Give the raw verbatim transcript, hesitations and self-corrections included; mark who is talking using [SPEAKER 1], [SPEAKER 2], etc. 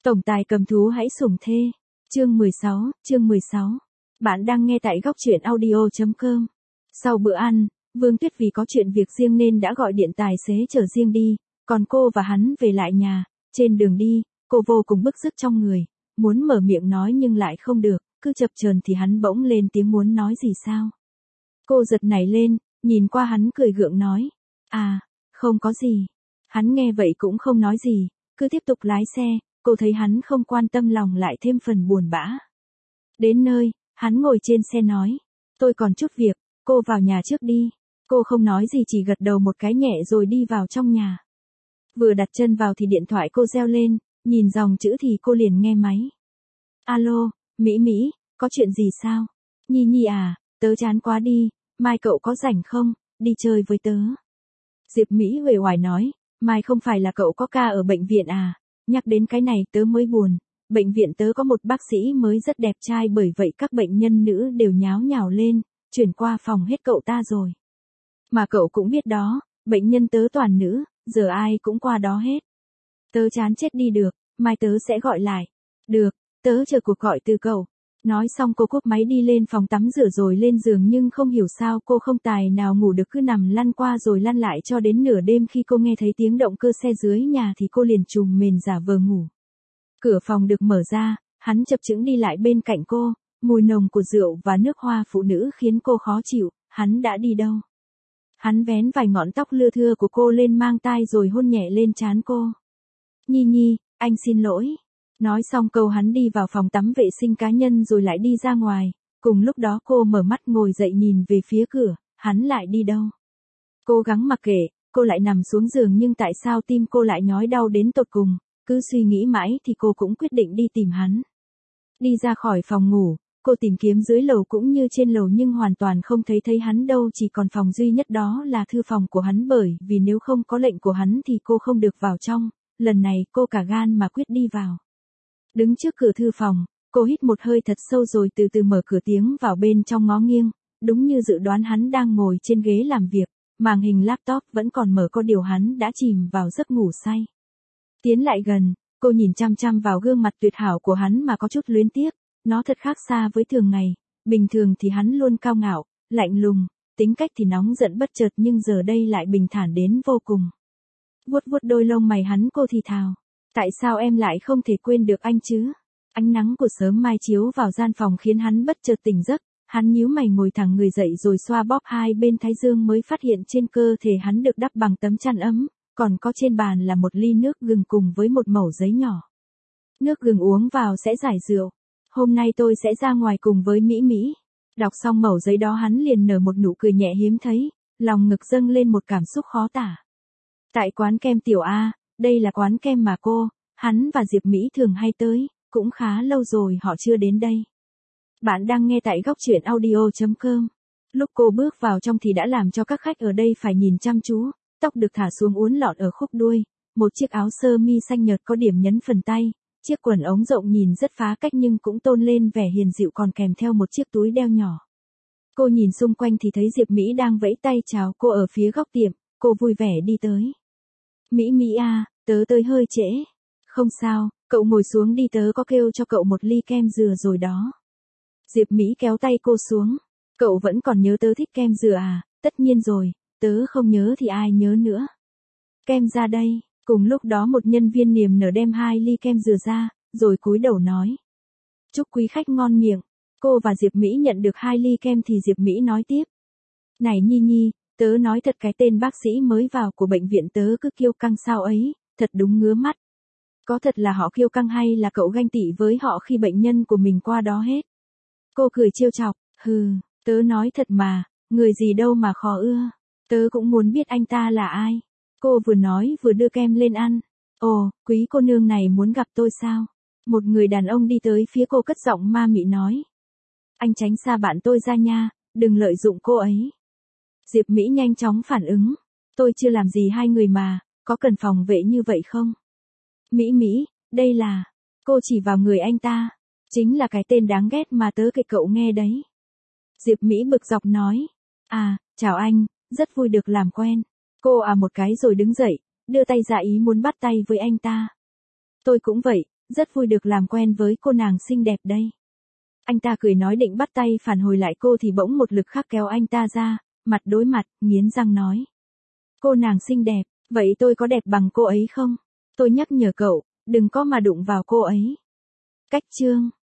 [SPEAKER 1] Tổng tài cầm thú hãy sủng thê. Chương mười sáu, chương mười sáu. Bạn đang nghe tại góc truyện audio chấm com. Sau bữa ăn, Vương Tuyết vì có chuyện việc riêng nên đã gọi điện tài xế chở riêng đi, còn cô và hắn về lại nhà. Trên đường đi, cô vô cùng bức rứt trong người, muốn mở miệng nói nhưng lại không được, cứ chập chờn thì hắn bỗng lên tiếng muốn nói gì sao. Cô giật nảy lên, nhìn qua hắn cười gượng nói, à, không có gì. Hắn nghe vậy cũng không nói gì, cứ tiếp tục lái xe. Cô thấy hắn không quan tâm lòng lại thêm phần buồn bã. Đến nơi, hắn ngồi trên xe nói, tôi còn chút việc, cô vào nhà trước đi. Cô không nói gì chỉ gật đầu một cái nhẹ rồi đi vào trong nhà. Vừa đặt chân vào thì điện thoại cô reo lên, nhìn dòng chữ thì cô liền nghe máy. Alo, Mỹ Mỹ, có chuyện gì sao? Nhi Nhi à, tớ chán quá đi, mai cậu có rảnh không, đi chơi với tớ. Diệp Mỹ uể oải nói, mai không phải là cậu có ca ở bệnh viện à? Nhắc đến cái này tớ mới buồn, bệnh viện tớ có một bác sĩ mới rất đẹp trai bởi vậy các bệnh nhân nữ đều nháo nhào lên, chuyển qua phòng hết cậu ta rồi. Mà cậu cũng biết đó, bệnh nhân tớ toàn nữ, giờ ai cũng qua đó hết. Tớ chán chết đi được, mai tớ sẽ gọi lại. Được, tớ chờ cuộc gọi từ cậu. Nói xong cô cúp máy đi lên phòng tắm rửa rồi lên giường nhưng không hiểu sao cô không tài nào ngủ được cứ nằm lăn qua rồi lăn lại cho đến nửa đêm khi cô nghe thấy tiếng động cơ xe dưới nhà thì cô liền trùm mền giả vờ ngủ. Cửa phòng được mở ra, hắn chập chững đi lại bên cạnh cô, mùi nồng của rượu và nước hoa phụ nữ khiến cô khó chịu, hắn đã đi đâu? Hắn vén vài ngọn tóc lưa thưa của cô lên mang tai rồi hôn nhẹ lên trán cô. Nhi Nhi, anh xin lỗi. Nói xong câu hắn đi vào phòng tắm vệ sinh cá nhân rồi lại đi ra ngoài, cùng lúc đó cô mở mắt ngồi dậy nhìn về phía cửa, hắn lại đi đâu. Cố gắng mặc kệ, cô lại nằm xuống giường nhưng tại sao tim cô lại nhói đau đến tột cùng, cứ suy nghĩ mãi thì cô cũng quyết định đi tìm hắn. Đi ra khỏi phòng ngủ, cô tìm kiếm dưới lầu cũng như trên lầu nhưng hoàn toàn không thấy thấy hắn đâu, chỉ còn phòng duy nhất đó là thư phòng của hắn bởi vì nếu không có lệnh của hắn thì cô không được vào trong, lần này cô cả gan mà quyết đi vào. Đứng trước cửa thư phòng, cô hít một hơi thật sâu rồi từ từ mở cửa tiến vào bên trong ngó nghiêng, đúng như dự đoán hắn đang ngồi trên ghế làm việc, màn hình laptop vẫn còn mở có điều hắn đã chìm vào giấc ngủ say. Tiến lại gần, cô nhìn chăm chăm vào gương mặt tuyệt hảo của hắn mà có chút luyến tiếc, nó thật khác xa với thường ngày, bình thường thì hắn luôn cao ngạo, lạnh lùng, tính cách thì nóng giận bất chợt nhưng giờ đây lại bình thản đến vô cùng. Vuốt vuốt đôi lông mày hắn cô thì thào. Tại sao em lại không thể quên được anh chứ? Ánh nắng của sớm mai chiếu vào gian phòng khiến hắn bất chợt tỉnh giấc, hắn nhíu mày ngồi thẳng người dậy rồi xoa bóp hai bên thái dương mới phát hiện trên cơ thể hắn được đắp bằng tấm chăn ấm, còn có trên bàn là một ly nước gừng cùng với một mẩu giấy nhỏ. Nước gừng uống vào sẽ giải rượu. Hôm nay tôi sẽ ra ngoài cùng với Mỹ Mỹ. Đọc xong mẩu giấy đó hắn liền nở một nụ cười nhẹ hiếm thấy, lòng ngực dâng lên một cảm xúc khó tả. Tại quán kem Tiểu A, đây là quán kem mà cô, hắn và Diệp Mỹ thường hay tới, cũng khá lâu rồi họ chưa đến đây. Bạn đang nghe tại góc truyện audio chấm com. Lúc cô bước vào trong thì đã làm cho các khách ở đây phải nhìn chăm chú, tóc được thả xuống uốn lọn ở khúc đuôi, một chiếc áo sơ mi xanh nhợt có điểm nhấn phần tay, chiếc quần ống rộng nhìn rất phá cách nhưng cũng tôn lên vẻ hiền dịu còn kèm theo một chiếc túi đeo nhỏ. Cô nhìn xung quanh thì thấy Diệp Mỹ đang vẫy tay chào cô ở phía góc tiệm, cô vui vẻ đi tới. Mỹ Mỹ à, tớ tới hơi trễ. Không sao, cậu ngồi xuống đi tớ có kêu cho cậu một ly kem dừa rồi đó. Diệp Mỹ kéo tay cô xuống. Cậu vẫn còn nhớ tớ thích kem dừa à, tất nhiên rồi, tớ không nhớ thì ai nhớ nữa. Kem ra đây, cùng lúc đó một nhân viên niềm nở đem hai ly kem dừa ra, rồi cúi đầu nói. Chúc quý khách ngon miệng. Cô và Diệp Mỹ nhận được hai ly kem thì Diệp Mỹ nói tiếp. Này Nhi Nhi, tớ nói thật cái tên bác sĩ mới vào của bệnh viện tớ cứ kiêu căng sao ấy, thật đúng ngứa mắt. Có thật là họ kiêu căng hay là cậu ganh tị với họ khi bệnh nhân của mình qua đó hết? Cô cười trêu chọc, hừ, tớ nói thật mà, người gì đâu mà khó ưa. Tớ cũng muốn biết anh ta là ai. Cô vừa nói vừa đưa kem lên ăn. Ồ, quý cô nương này muốn gặp tôi sao? Một người đàn ông đi tới phía cô cất giọng ma mị nói. Anh tránh xa bạn tôi ra nha, đừng lợi dụng cô ấy. Diệp Mỹ nhanh chóng phản ứng. Tôi chưa làm gì hai người mà, có cần phòng vệ như vậy không? Mỹ Mỹ, đây là... Cô chỉ vào người anh ta. Chính là cái tên đáng ghét mà tớ kể cậu nghe đấy. Diệp Mỹ bực dọc nói. À, chào anh, rất vui được làm quen. Cô à một cái rồi đứng dậy, đưa tay ra ý muốn bắt tay với anh ta. Tôi cũng vậy, rất vui được làm quen với cô nàng xinh đẹp đây. Anh ta cười nói định bắt tay phản hồi lại cô thì bỗng một lực khác kéo anh ta ra, mặt đối mặt, nghiến răng nói. Cô nàng xinh đẹp, vậy tôi có đẹp bằng cô ấy không? Tôi nhắc nhở cậu, đừng có mà đụng vào cô ấy. Cách chương